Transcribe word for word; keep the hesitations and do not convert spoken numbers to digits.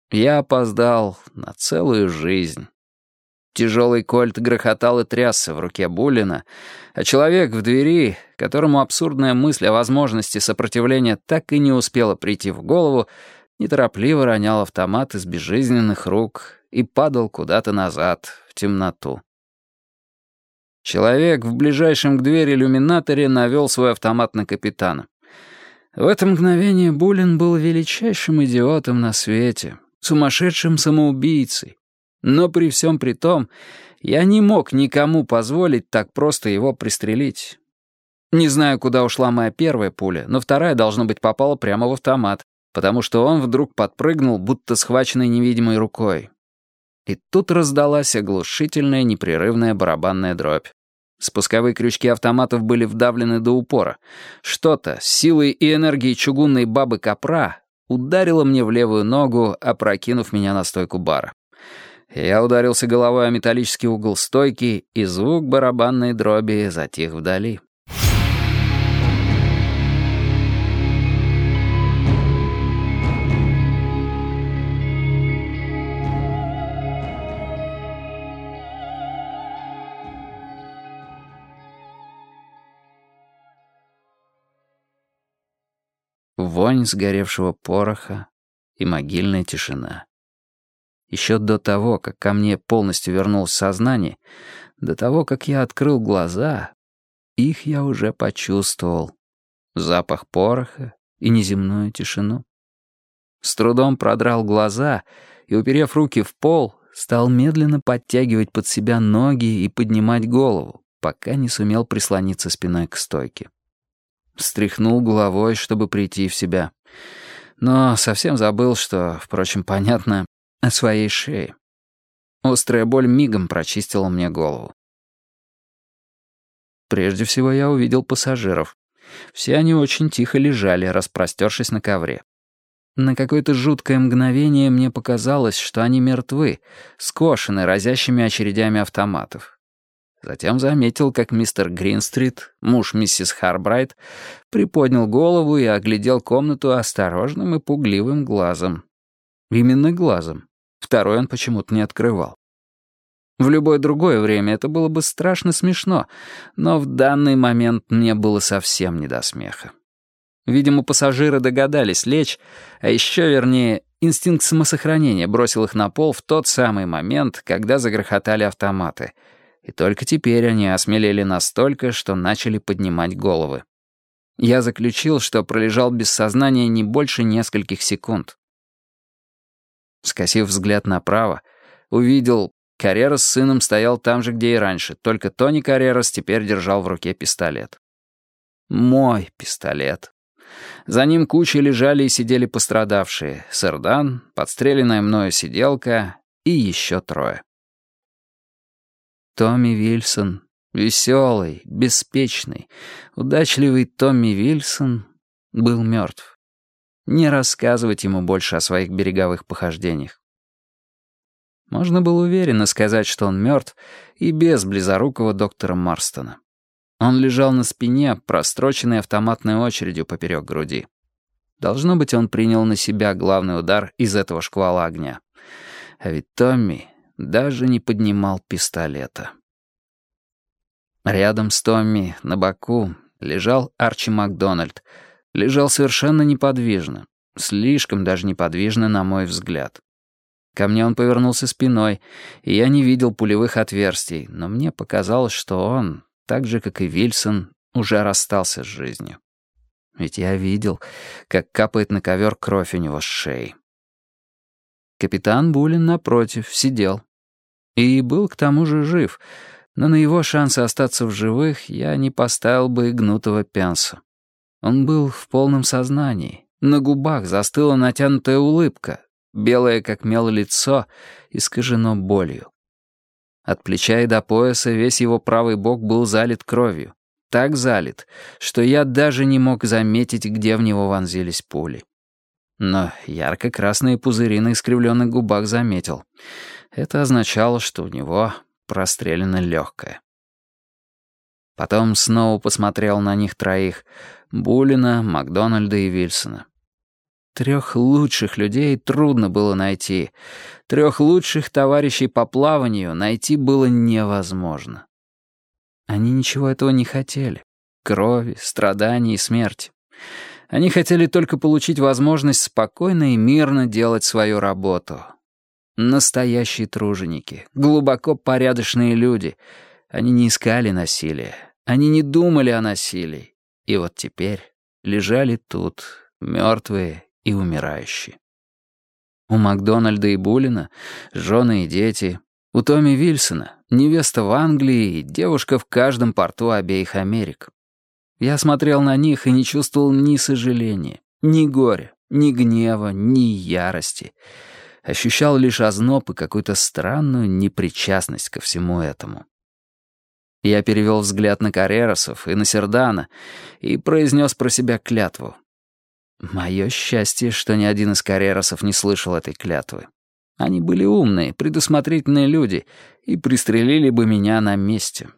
Я опоздал на целую жизнь. Тяжелый кольт грохотал и трясся в руке Буллина, а человек в двери, которому абсурдная мысль о возможности сопротивления так и не успела прийти в голову, неторопливо ронял автомат из безжизненных рук и падал куда-то назад, в темноту. Человек в ближайшем к двери иллюминаторе навел свой автомат на капитана. В это мгновение Буллин был величайшим идиотом на свете, сумасшедшим самоубийцей. Но при всем при том, я не мог никому позволить так просто его пристрелить. Не знаю, куда ушла моя первая пуля, но вторая, должно быть, попала прямо в автомат, потому что он вдруг подпрыгнул, будто схваченный невидимой рукой. И тут раздалась оглушительная непрерывная барабанная дробь. Спусковые крючки автоматов были вдавлены до упора. Что-то с силой и энергией чугунной бабы Капра ударило мне в левую ногу, опрокинув меня на стойку бара. Я ударился головой о металлический угол стойки, и звук барабанной дроби затих вдали. Вонь сгоревшего пороха и могильная тишина. Еще до того, как ко мне полностью вернулось сознание, до того, как я открыл глаза, их я уже почувствовал. Запах пороха и неземную тишину. С трудом продрал глаза и, уперев руки в пол, стал медленно подтягивать под себя ноги и поднимать голову, пока не сумел прислониться спиной к стойке. Встряхнул головой, чтобы прийти в себя. Но совсем забыл, что, впрочем, понятно, о своей шее. Острая боль мигом прочистила мне голову. Прежде всего я увидел пассажиров. Все они очень тихо лежали, распростершись на ковре. На какое-то жуткое мгновение мне показалось, что они мертвы, скошены разящими очередями автоматов. Затем заметил, как мистер Гринстрит, муж миссис Харбрайт, приподнял голову и оглядел комнату осторожным и пугливым глазом. Именно глазом. Второй он почему-то не открывал. В любое другое время это было бы страшно смешно, но в данный момент мне было совсем не до смеха. Видимо, пассажиры догадались лечь, а еще, вернее, инстинкт самосохранения бросил их на пол в тот самый момент, когда загрохотали автоматы. И только теперь они осмелели настолько, что начали поднимать головы. Я заключил, что пролежал без сознания не больше нескольких секунд. Скосив взгляд направо, увидел, Каррерас с сыном стоял там же, где и раньше, только Тони Каррерас теперь держал в руке пистолет. Мой пистолет. За ним кучей лежали и сидели пострадавшие: Сэрдан, подстреленная мною сиделка и еще трое. Томми Вильсон, веселый, беспечный, удачливый Томми Вильсон был мертв. Не рассказывать ему больше о своих береговых похождениях. Можно было уверенно сказать, что он мертв, и без близорукого доктора Марстона. Он лежал на спине, простроченной автоматной очередью поперек груди. Должно быть, он принял на себя главный удар из этого шквала огня. А ведь Томми даже не поднимал пистолета. Рядом с Томми, на боку, лежал Арчи Макдональд. Лежал совершенно неподвижно, слишком даже неподвижно, на мой взгляд. Ко мне он повернулся спиной, и я не видел пулевых отверстий, но мне показалось, что он, так же, как и Вильсон, уже расстался с жизнью. Ведь я видел, как капает на ковер кровь у него с шеи. Капитан Буллин, напротив, сидел. И был к тому же жив, но на его шансы остаться в живых я не поставил бы и гнутого пенса. Он был в полном сознании. На губах застыла натянутая улыбка. Белое, как мел, лицо искажено болью. От плеча и до пояса весь его правый бок был залит кровью. Так залит, что я даже не мог заметить, где в него вонзились пули. Но ярко-красные пузыри на искривленных губах заметил. Это означало, что у него прострелено легкое. Потом снова посмотрел на них троих — Буллина, Макдональда и Вильсона. Трех лучших людей трудно было найти. Трех лучших товарищей по плаванию найти было невозможно. Они ничего этого не хотели. Крови, страданий и смерти. Они хотели только получить возможность спокойно и мирно делать свою работу. Настоящие труженики, глубоко порядочные люди. Они не искали насилия. Они не думали о насилии. И вот теперь лежали тут, мертвые и умирающие. У Макдональда и Буллина жены и дети. У Томми Вильсона невеста в Англии и девушка в каждом порту обеих Америк. Я смотрел на них и не чувствовал ни сожаления, ни горя, ни гнева, ни ярости. Ощущал лишь озноб и какую-то странную непричастность ко всему этому. Я перевел взгляд на Каррерасов и на Сердана и произнес про себя клятву. Мое счастье, что ни один из Каррерасов не слышал этой клятвы. Они были умные, предусмотрительные люди и пристрелили бы меня на месте.